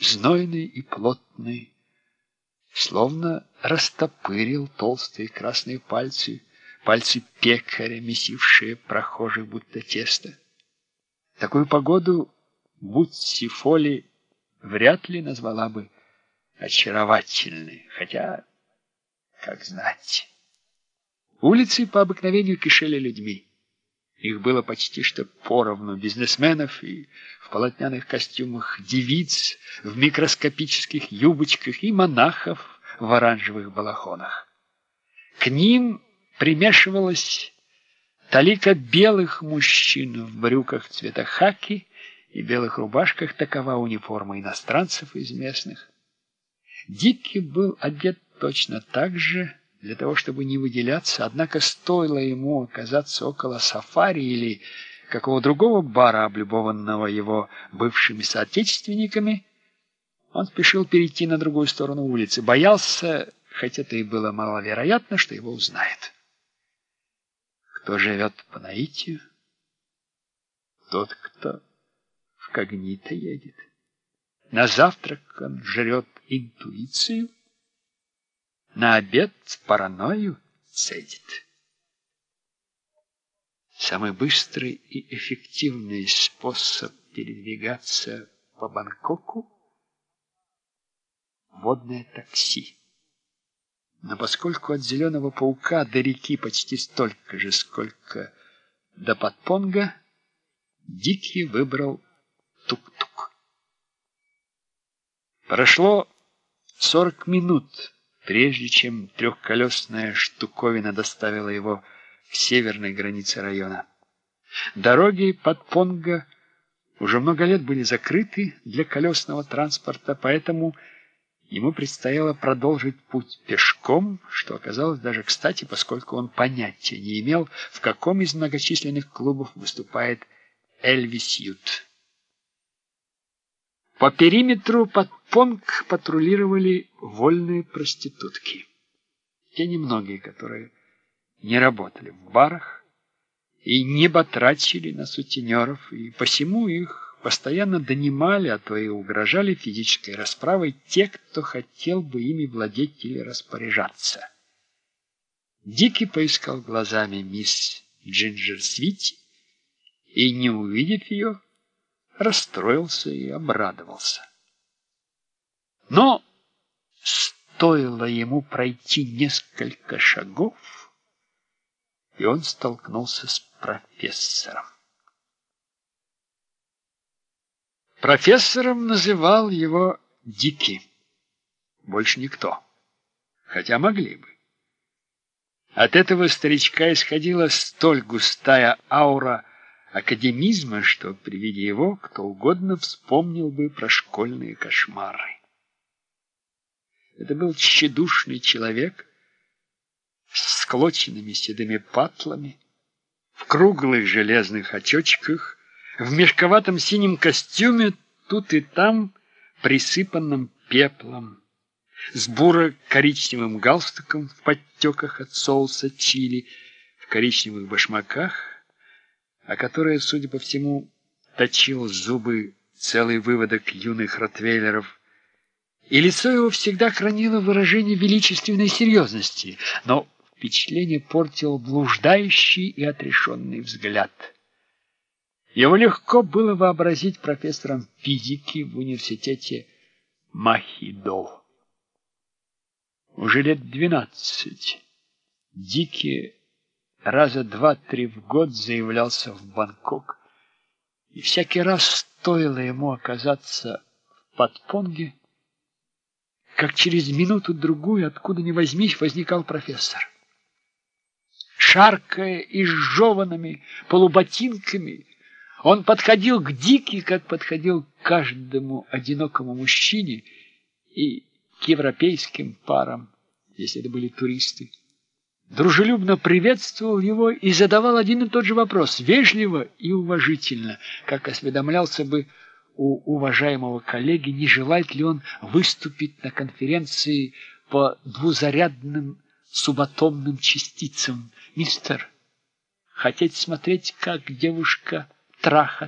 знойный и плотный, словно растопырил толстые красные пальцы пекаря, месившие прохожих будто тесто. Такую погоду Бутси Фоли вряд ли назвала бы очаровательной, хотя, как знать. Улицы по обыкновению кишели людьми. Их было почти что поровну: бизнесменов и в полотняных костюмах, девиц в микроскопических юбочках и монахов в оранжевых балахонах. К ним примешивалась талика белых мужчин в брюках цвета хаки и белых рубашках. Такова униформа иностранцев из местных. Дики был одет точно так же, для того, чтобы не выделяться, однако стоило ему оказаться около сафари или какого другого бара, облюбованного его бывшими соотечественниками, он спешил перейти на другую сторону улицы, боялся, хотя это и было маловероятно, что его узнает. Кто живет по наитию? Тот, кто в когнито едет. На завтрак он жрет интуицию, на обед паранойю цедит. Самый быстрый и эффективный способ передвигаться по Бангкоку — водное такси. Но поскольку от Зеленого паука до реки почти столько же, сколько до Патпонга, Дики выбрал тук-тук. Прошло 40 минут, прежде чем трехколесная штуковина доставила его к северной границе района. Дороги Патпонга уже много лет были закрыты для колесного транспорта, поэтому ему предстояло продолжить путь пешком, что оказалось даже кстати, поскольку он понятия не имел, в каком из многочисленных клубов выступает Элвис Ют. По периметру Патпонг патрулировали вольные проститутки. Те немногие, которые не работали в барах и не батрачили на сутенеров, и посему их постоянно донимали, а то и угрожали физической расправой те, кто хотел бы ими владеть или распоряжаться. Дики поискал глазами мисс Джинджер Свити и, не увидев ее, расстроился и обрадовался. Но стоило ему пройти несколько шагов, и он столкнулся с профессором. Профессором называл его Дики. Больше никто. Хотя могли бы. От этого старичка исходила столь густая аура академизма, что при виде его кто угодно вспомнил бы про школьные кошмары. Это был тщедушный человек с склоченными седыми патлами, в круглых железных очочках, в мешковатом синем костюме, тут и там присыпанном пеплом, с буро-коричневым галстуком в подтеках от соуса чили, в коричневых башмаках, о которой, судя по всему, точил зубы целый выводок юных ротвейлеров, и лицо его всегда хранило выражение величественной серьезности, но впечатление портил блуждающий и отрешенный взгляд. Его легко было вообразить профессором физики в университете Махидо. Уже лет 12 Дики раза 2-3 в год заявлялся в Бангкок, и всякий раз стоило ему оказаться в Патпонге, как через минуту-другую, откуда ни возьмись, возникал профессор. Шаркая и сжеванными полуботинками, он подходил к Дики, как подходил к каждому одинокому мужчине и к европейским парам, если это были туристы. Дружелюбно приветствовал его и задавал один и тот же вопрос, вежливо и уважительно, как осведомлялся бы у уважаемого коллеги, не желает ли он выступить на конференции по двузарядным субатомным частицам. «Мистер, хотите смотреть, как девушка трахает